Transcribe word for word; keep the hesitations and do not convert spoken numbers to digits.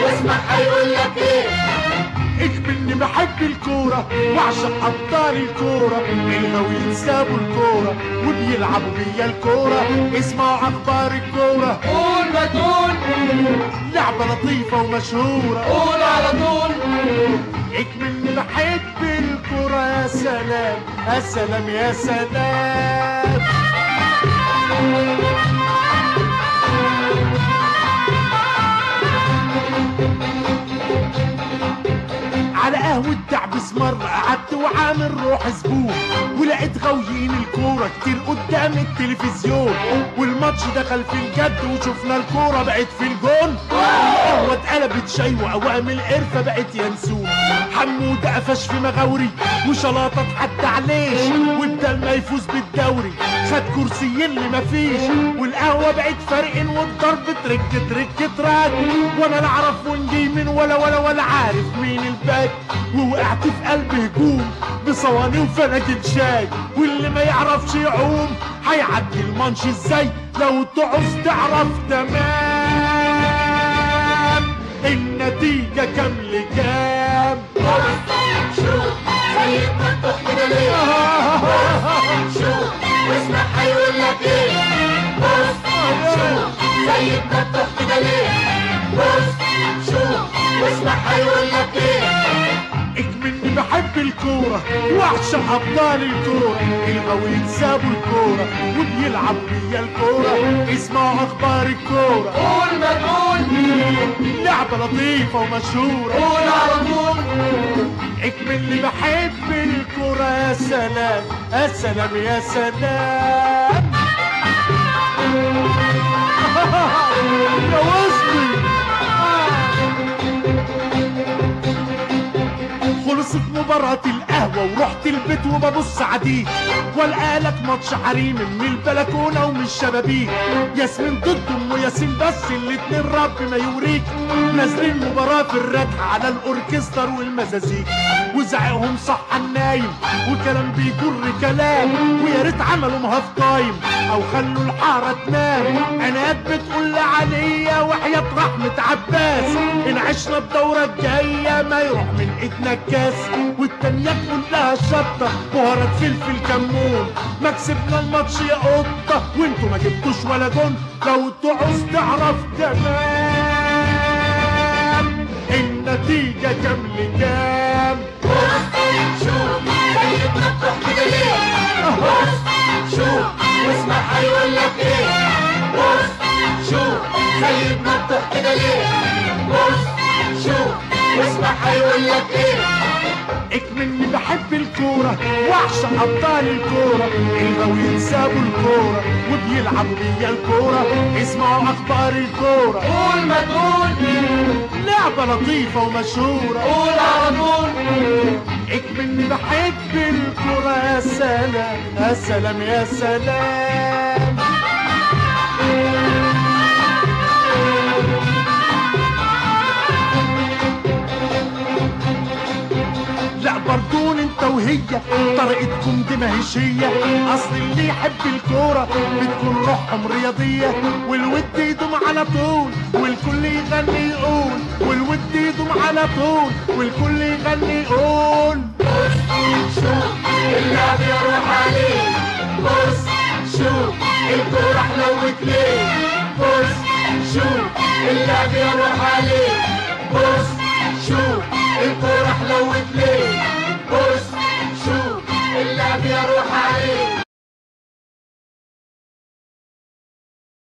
واسمع هيقول لك ايه. اكملني بحب الكورة وعشق أبطال الكورة، الغاويين سابوا الكورة وبيلعبوا بيا الكورة. اسمعوا أخبار الكورة. قول ما تقول، لعبة لطيفة ومشهورة. قول على طول. اكملني بحب الكورة. يا سلام يا سلام يا سلام. على قهوة تعبس مرة قعدت وعامل روح زبون، ولقيت غاويين الكورة كتير قدام التلفزيون، والماتش دخل في الجد وشفنا الكورة بقت في الجون. القهوة اتقلبت شاي وقوام القرفة بقت ينسون. حمودة قفش في مغاوري وشلاطة اتحط عليه، وبدل ما يفوز بالدوري خد كرسيين اللي مفيش، والقهوة بقت فرق والضرب ترك ترك تراك، وانا لا اعرف وين جاي من ولا ولا ولا عارف مين الباك. ووقعت في قلب هجوم بصواني وفناجل شاي، واللي ما يعرفش يعوم هيعدي المانش ازاي لو تعوز تعرف تمام. النتيجة كام لكام؟ شوف زي ما تروح كده ليه. شوف واسمع هيقول لك ايه. بص شوف زي ما تروح كده ليه. بص شوف واسمع هيقول لك ايه. اكملني بحب الكورة واعشق ابطال الكورة، الغاويين سابوا الكورة وبيلعبوا بيا الكورة. اسمعوا اخبار الكورة. قول ما تقول، لعبة لطيفة ومشهورة. قول على طول. اكملني بحب الكورة. يا سلام يا سلام يا سلام. يا وصلي خلصت مباراة القهوة ورحت البيت وببص عديك، والقالك ماتش حريم من البلكونة ومن الشبابيك. ياسمين ضدهم وياسين بس الاتنين رب ما يوريك، نازلين مباراة في الردح على الاوركستر والمزازيك، وزعقهم صح النايم وكلام بيجر كلام، ويا ريت عملوا مهاف تايم او خلوا الحارة تنام. انات بتقول عليا وحياة رحمة عباس ان عشنا الدورة الجاية ما يروح من ايدنا الكاس، والتانية كلها شطة بهارات فلفل كمون. ما كسبنا الماتش يا قطة وانتوا ما جبتوش ولا جون، لو تعوز تعرف كمان النتيجة كام لكام. شوف زي ما تروح كده ليه. بص شوف واسمع هيقول لك ايه. بص شوف زي ما تروح كده ليه. بص شوف واسمع هيقول لك ايه. اكملني بحب الكورة واعشق ابطال الكورة، الغاويين سابوا الكورة وبيلعبوا بيا الكورة. اسمعوا اخبار الكورة. قول ما تقول، لعبة لطيفة ومشهورة. قول على طول. اكملني بحب الكورة. يا سلام يا سلام يا سلام. لا بردون انت وهي طريقتكم دي ماهيش هي، اصل اللي يحب الكورة بتكون روحهم رياضية، والود يدوم على طول والكل يغني يقول، والود يدوم على طول والكل يغني يقول. بص شوف اللعب يروح عليه. بص شوف الكورة حلوت ليه. بص شوف اللعب يروح عليه.